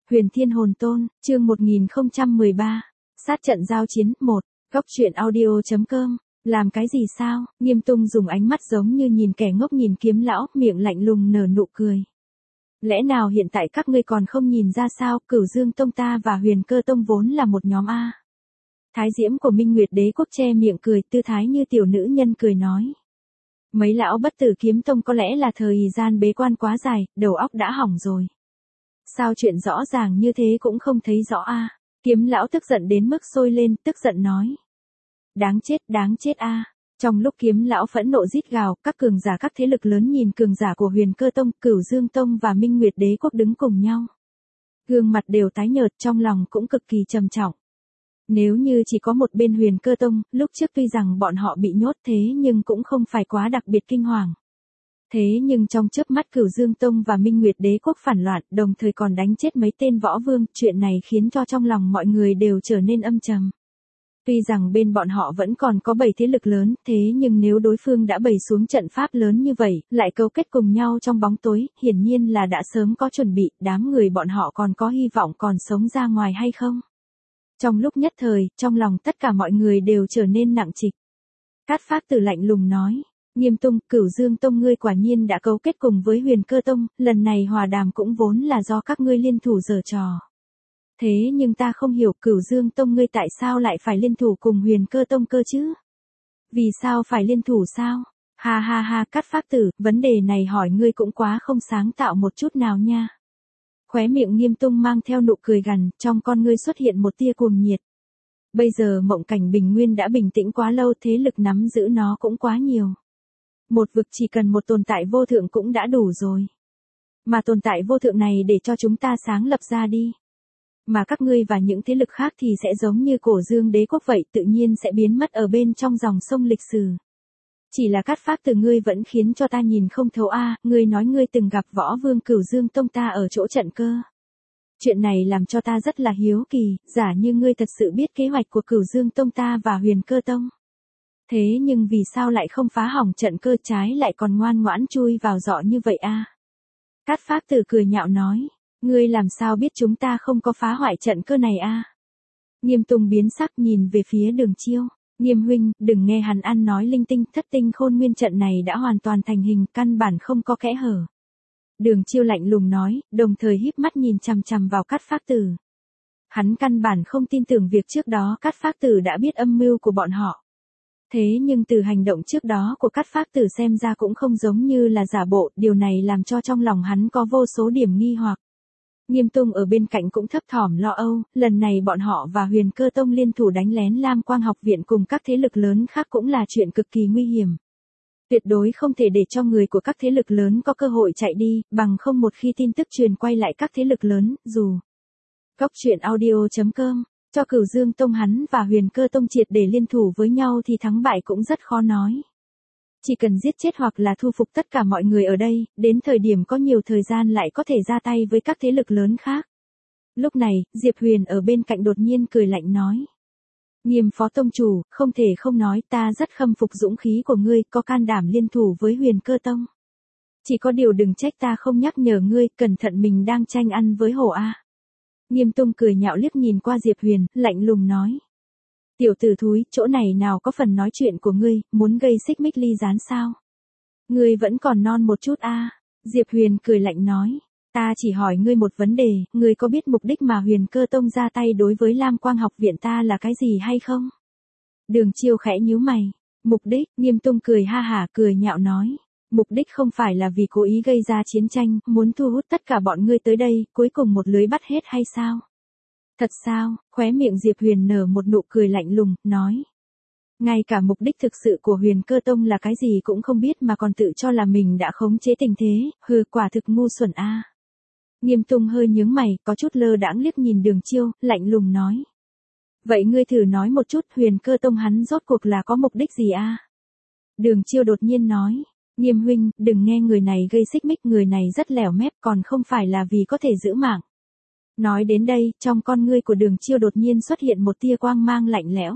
Huyền Thiên Hồn Tôn, chương 1013. Sát trận giao chiến 1. Góc truyện audio.com. Làm cái gì sao? Nghiêm Tung dùng ánh mắt giống như nhìn kẻ ngốc nhìn Kiếm lão, miệng lạnh lùng nở nụ cười. Lẽ nào hiện tại các ngươi còn không nhìn ra sao? Cửu Dương Tông ta và Huyền Cơ Tông vốn là một nhóm A. Thái diễm của Minh Nguyệt Đế Quốc che miệng cười, tư thái như tiểu nữ nhân cười nói. Mấy lão bất tử Kiếm Tông có lẽ là thời gian bế quan quá dài, đầu óc đã hỏng rồi. Sao chuyện rõ ràng như thế cũng không thấy rõ a? Kiếm lão tức giận đến mức sôi lên, tức giận nói. Đáng chết a. Trong lúc Kiếm lão phẫn nộ rít gào, các cường giả các thế lực lớn nhìn cường giả của Huyền Cơ Tông, Cửu Dương Tông và Minh Nguyệt Đế Quốc đứng cùng nhau. Gương mặt đều tái nhợt, trong lòng cũng cực kỳ trầm trọng. Nếu như chỉ có một bên Huyền Cơ Tông, lúc trước tuy rằng bọn họ bị nhốt thế nhưng cũng không phải quá đặc biệt kinh hoàng. Thế nhưng trong chớp mắt Cửu Dương Tông và Minh Nguyệt Đế Quốc phản loạn, đồng thời còn đánh chết mấy tên võ vương, chuyện này khiến cho trong lòng mọi người đều trở nên âm trầm. Tuy rằng bên bọn họ vẫn còn có 7 thế lực lớn, thế nhưng nếu đối phương đã bày xuống trận pháp lớn như vậy, lại cấu kết cùng nhau trong bóng tối, hiển nhiên là đã sớm có chuẩn bị, đám người bọn họ còn có hy vọng còn sống ra ngoài hay không? Trong lúc nhất thời, trong lòng tất cả mọi người đều trở nên nặng trịch. Cát Phác Tử lạnh lùng nói. Nghiêm Tung, Cửu Dương Tông ngươi quả nhiên đã cấu kết cùng với Huyền Cơ Tông, lần này hòa đàm cũng vốn là do các ngươi liên thủ giở trò. Thế nhưng ta không hiểu Cửu Dương Tông ngươi tại sao lại phải liên thủ cùng Huyền Cơ Tông cơ chứ? Vì sao phải liên thủ sao? Ha ha ha, Cát Phác Tử, vấn đề này hỏi ngươi cũng quá không sáng tạo một chút nào nha. Khóe miệng Nghiêm Tung mang theo nụ cười gằn, trong con ngươi xuất hiện một tia cuồng nhiệt. Bây giờ mộng cảnh bình nguyên đã bình tĩnh quá lâu, thế lực nắm giữ nó cũng quá nhiều. Một vực chỉ cần một tồn tại vô thượng cũng đã đủ rồi. Mà tồn tại vô thượng này để cho chúng ta sáng lập ra đi. Mà các ngươi và những thế lực khác thì sẽ giống như Cổ Dương Đế Quốc vậy, tự nhiên sẽ biến mất ở bên trong dòng sông lịch sử. Chỉ là Cát Phác Tử ngươi vẫn khiến cho ta nhìn không thấu a, ngươi nói ngươi từng gặp võ vương Cửu Dương Tông ta ở chỗ trận cơ. Chuyện này làm cho ta rất là hiếu kỳ, giả như ngươi thật sự biết kế hoạch của Cửu Dương Tông ta và Huyền Cơ Tông. Thế nhưng vì sao lại không phá hỏng trận cơ, trái lại còn ngoan ngoãn chui vào dọ như vậy a? Cát Phác Tử cười nhạo nói, ngươi làm sao biết chúng ta không có phá hoại trận cơ này a? Nghiêm Tùng biến sắc nhìn về phía Đường Chiêu, Nghiêm huynh, đừng nghe hắn ăn nói linh tinh, thất tinh khôn nguyên trận này đã hoàn toàn thành hình, căn bản không có kẽ hở. Đường Chiêu lạnh lùng nói, đồng thời híp mắt nhìn chằm chằm vào Cát Phác Tử. Hắn căn bản không tin tưởng việc trước đó Cát Phác Tử đã biết âm mưu của bọn họ. Thế nhưng từ hành động trước đó của Cát Phác Tử xem ra cũng không giống như là giả bộ, điều này làm cho trong lòng hắn có vô số điểm nghi hoặc. Nghiêm Tung ở bên cạnh cũng thấp thỏm lo âu, lần này bọn họ và Huyền Cơ Tông liên thủ đánh lén Lam Quang học viện cùng các thế lực lớn khác cũng là chuyện cực kỳ nguy hiểm. Tuyệt đối không thể để cho người của các thế lực lớn có cơ hội chạy đi, bằng không một khi tin tức truyền quay lại các thế lực lớn, dù Góc truyện audio.com, cho Cửu Dương Tông hắn và Huyền Cơ Tông triệt để liên thủ với nhau thì thắng bại cũng rất khó nói. Chỉ cần giết chết hoặc là thu phục tất cả mọi người ở đây, đến thời điểm có nhiều thời gian lại có thể ra tay với các thế lực lớn khác. Lúc này, Diệp Huyền ở bên cạnh đột nhiên cười lạnh nói. Nghiêm phó tông chủ, không thể không nói ta rất khâm phục dũng khí của ngươi, có can đảm liên thủ với Huyền Cơ Tông. Chỉ có điều đừng trách ta không nhắc nhở ngươi, cẩn thận mình đang tranh ăn với hổ a. Nghiêm Tung cười nhạo liếc nhìn qua Diệp Huyền, lạnh lùng nói. Tiểu tử thúi, chỗ này nào có phần nói chuyện của ngươi, muốn gây xích mích ly gián sao? Ngươi vẫn còn non một chút a. Diệp Huyền cười lạnh nói. Ta chỉ hỏi ngươi một vấn đề, ngươi có biết mục đích mà Huyền Cơ Tông ra tay đối với Lam Quang học viện ta là cái gì hay không? Đường Chiêu khẽ nhíu mày. Mục đích, Nghiêm Tung cười ha hả cười nhạo nói. Mục đích không phải là vì cố ý gây ra chiến tranh, muốn thu hút tất cả bọn ngươi tới đây, cuối cùng một lưới bắt hết hay sao? Thật sao? Khóe miệng Diệp Huyền nở một nụ cười lạnh lùng, nói. Ngay cả mục đích thực sự của Huyền Cơ Tông là cái gì cũng không biết mà còn tự cho là mình đã khống chế tình thế, hừ, quả thực ngu xuẩn a. Nghiêm Tung hơi nhướng mày, có chút lơ đãng liếc nhìn Đường Chiêu, lạnh lùng nói. Vậy ngươi thử nói một chút, Huyền Cơ Tông hắn rốt cuộc là có mục đích gì a? Đường Chiêu đột nhiên nói. Nghiêm huynh, đừng nghe người này gây xích mích, người này rất lẻo mép, còn không phải là vì có thể giữ mạng. Nói đến đây, trong con ngươi của Đường Chiêu đột nhiên xuất hiện một tia quang mang lạnh lẽo.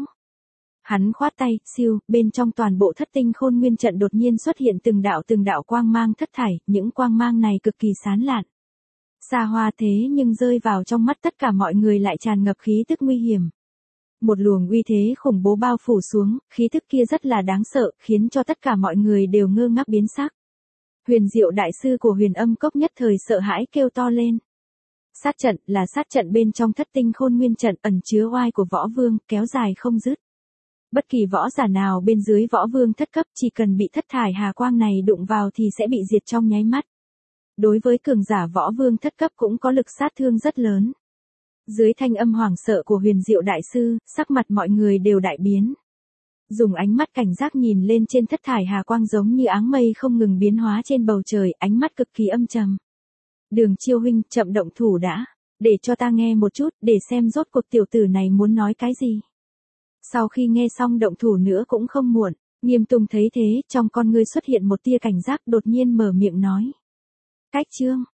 Hắn khoát tay, siêu, bên trong toàn bộ thất tinh khôn nguyên trận đột nhiên xuất hiện từng đạo quang mang thất thải, những quang mang này cực kỳ sáng lạn. Xa hoa thế nhưng rơi vào trong mắt tất cả mọi người lại tràn ngập khí tức nguy hiểm. Một luồng uy thế khủng bố bao phủ xuống, khí tức kia rất là đáng sợ, khiến cho tất cả mọi người đều ngơ ngác biến sắc. Huyền Diệu đại sư của Huyền Âm Cốc nhất thời sợ hãi kêu to lên. Sát trận là sát trận bên trong Thất Tinh Khôn Nguyên trận ẩn chứa oai của võ vương, kéo dài không dứt. Bất kỳ võ giả nào bên dưới võ vương thất cấp chỉ cần bị thất thải hà quang này đụng vào thì sẽ bị diệt trong nháy mắt. Đối với cường giả võ vương thất cấp cũng có lực sát thương rất lớn. Dưới thanh âm hoảng sợ của Huyền Diệu đại sư, sắc mặt mọi người đều đại biến. Dùng ánh mắt cảnh giác nhìn lên trên thất thải hà quang giống như áng mây không ngừng biến hóa trên bầu trời, ánh mắt cực kỳ âm trầm. Đường Chiêu huynh, chậm động thủ đã, để cho ta nghe một chút, để xem rốt cuộc tiểu tử này muốn nói cái gì. Sau khi nghe xong động thủ nữa cũng không muộn, Nghiêm Tùng thấy thế, trong con ngươi xuất hiện một tia cảnh giác, đột nhiên mở miệng nói. Cách chương